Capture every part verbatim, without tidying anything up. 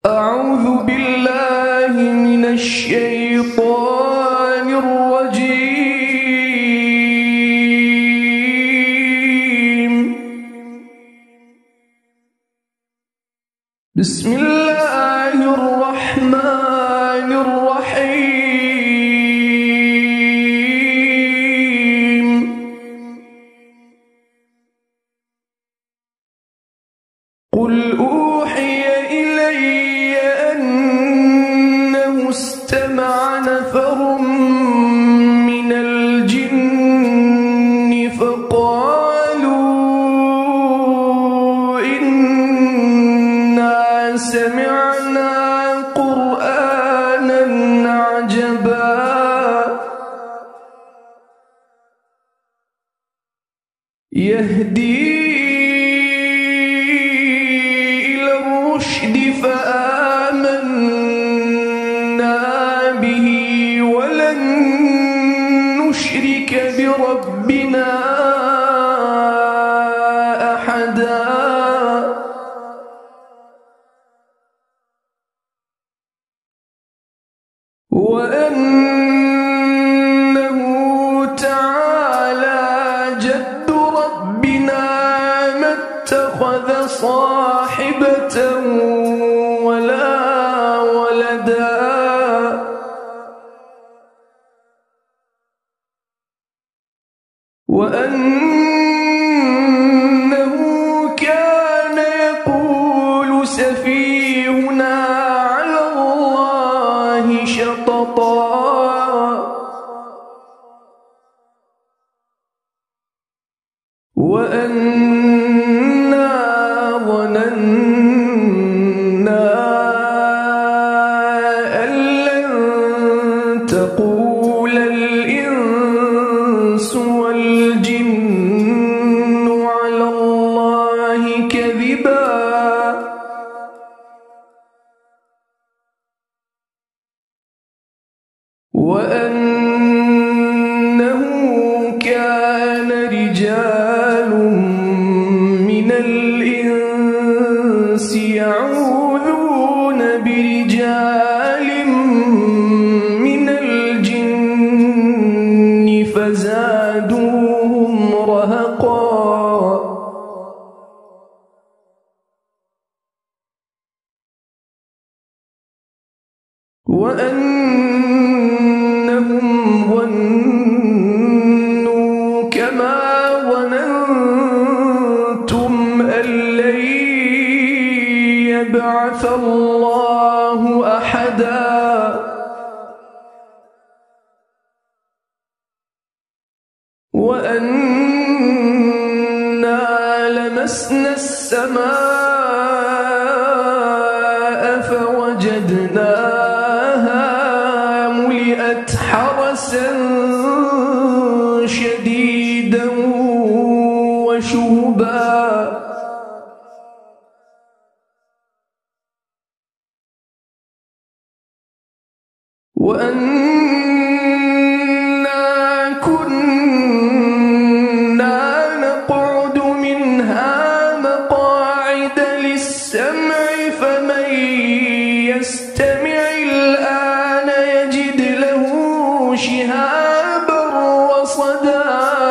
أعوذ بالله من الشيطان الرجيم. بسم الله الرحمن الرحيم. قل أوحي إلي أنه استمع نفر من الجن فقالوا إنا سمعنا قرآنا عجبا يهدي فآمنا به ولن نشرك بربنا أحدا. وأنه تعالى جد ربنا ما اتخذ صاحبة ولا ولدا وأنه كان يقول سفيهنا على الله شططا. وأنا ظننا أن لن تقول الإنس والجن على الله كذبا. وأنه كان رجال من الإنس يعوذون برجال من الجن فزادوهم رهقا. وأنهم ظنوا كما ظننتم أن لن يبعث الله أحدا. وأنا لمسنا السماء فوجدناها ملئت حرسا شديدا وشهبا. وأنا كنا نقعد منها مقاعد للسمع فمن يستمع الآن يجد له شهابا رصدا.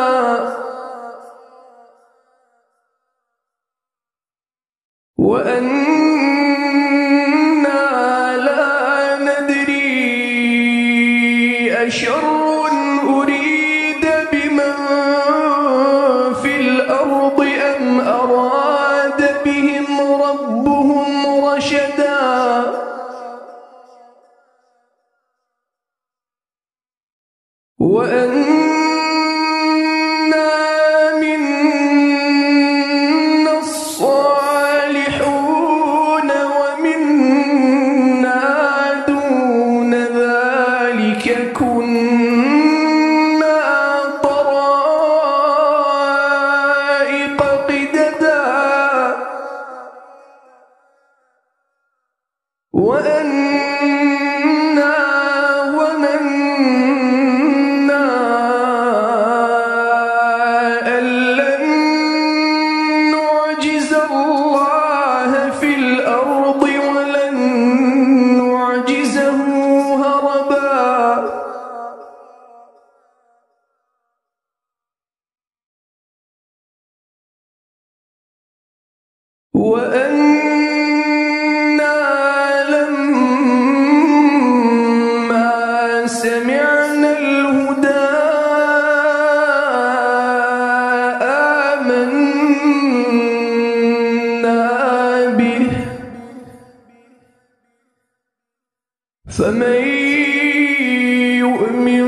وأنا لا ندري أشر أريد بمن في الأرض أم أراد بهم ربهم رشدا. وأنا منا الصالحون ومنا دون ذلك كنا طرائق قددا. وأنا ظننا أن لن نعجز الله في الأرض ولن فمن يؤمن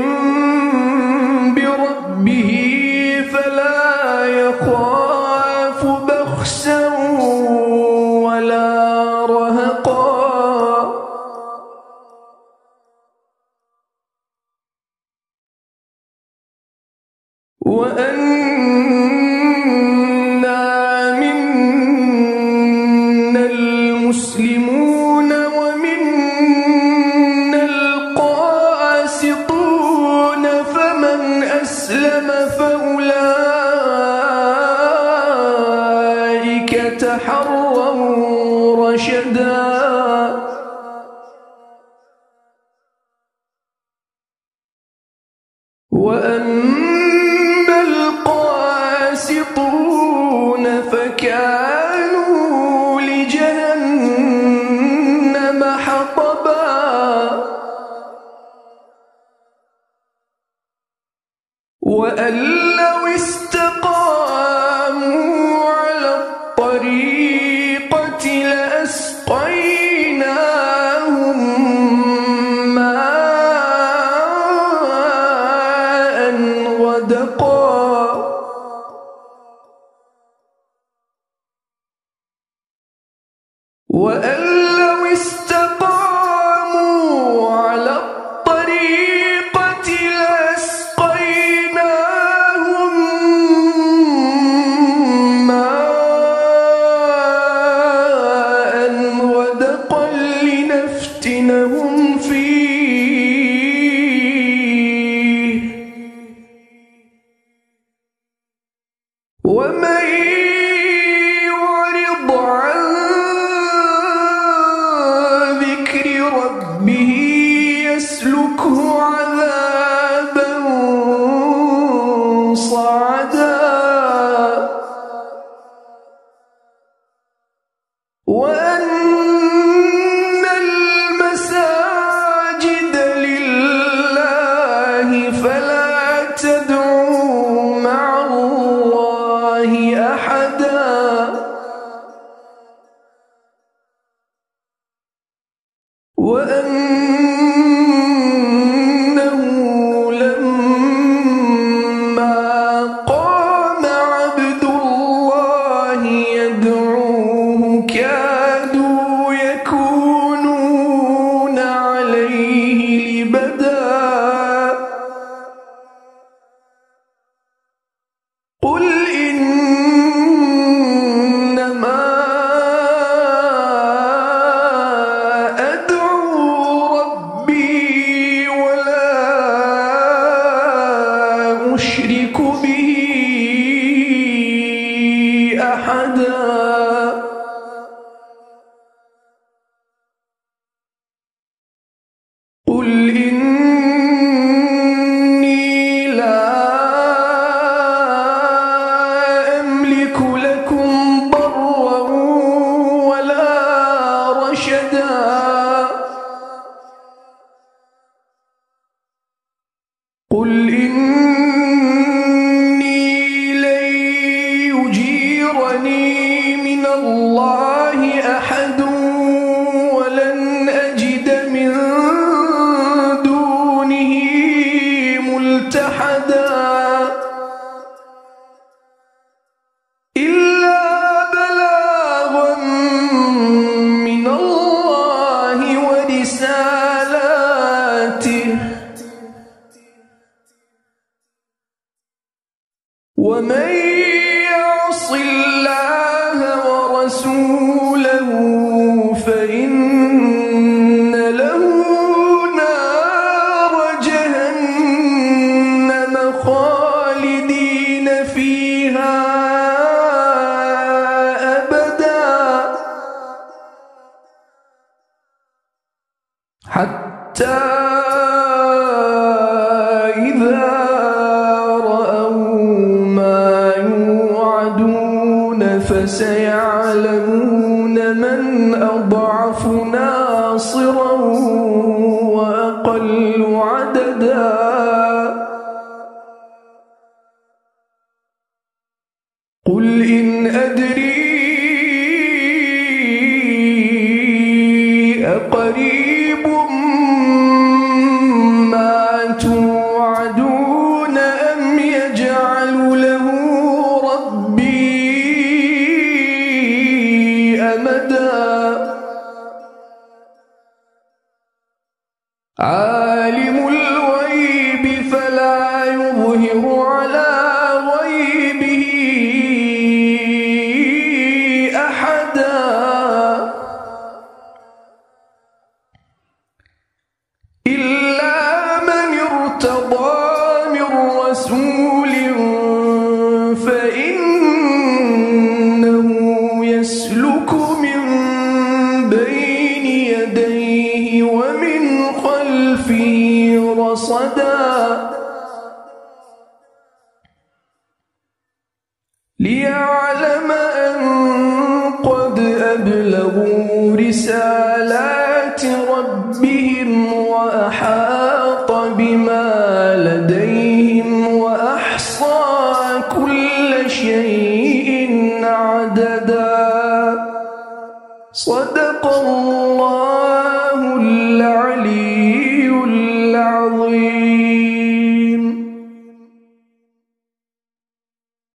بربه فلا يخاف بخسا ولا رهقا وأنا منا المسلمون ومنا القاسطون فمن أسلم فأولئك تحروا رشدا وأما القاسطون فكانوا لجهنم حطبا وأن لو استقاموا على الطريقة لأسقيناهم ماء غدقا وأن لو استقاموا على الطريقة لأسقيناهم ماء غدقا لنفتنهم فيه ومن يعرض عن ذكر ربه يسلكه عذابا صعدا وأن المساجد لله فلا تدعوا مع الله أحدا وأنه لما قام عبد الله يدعوه كادوا يكونون عليه لبدا قل إنما أشرك به أحدا قل إني لا أملك لكم ضرا ولا رشدا قل إني لن يجيرني من الله أحد ولن أجد من دونه ملتحدا إلا بلاغا من الله ورسالاته ومن يعص الله ورسوله فإن له نار جهنم خالدين فيها أبدا حتى إذا فسيعلمون من أضعف ناصرا وأقل عددا قل إن أدري أقريب عالم الغيب فلا يظهر على غيبه أحدا إلا من ارتضى من رسول فإنه يسلك من بين يديه ومن خلفه رصدا ليعلم أن قد أبلغوا رسالات ربهم وأحاط بما لديهم وأحصى كل شيء عددا. صدق الله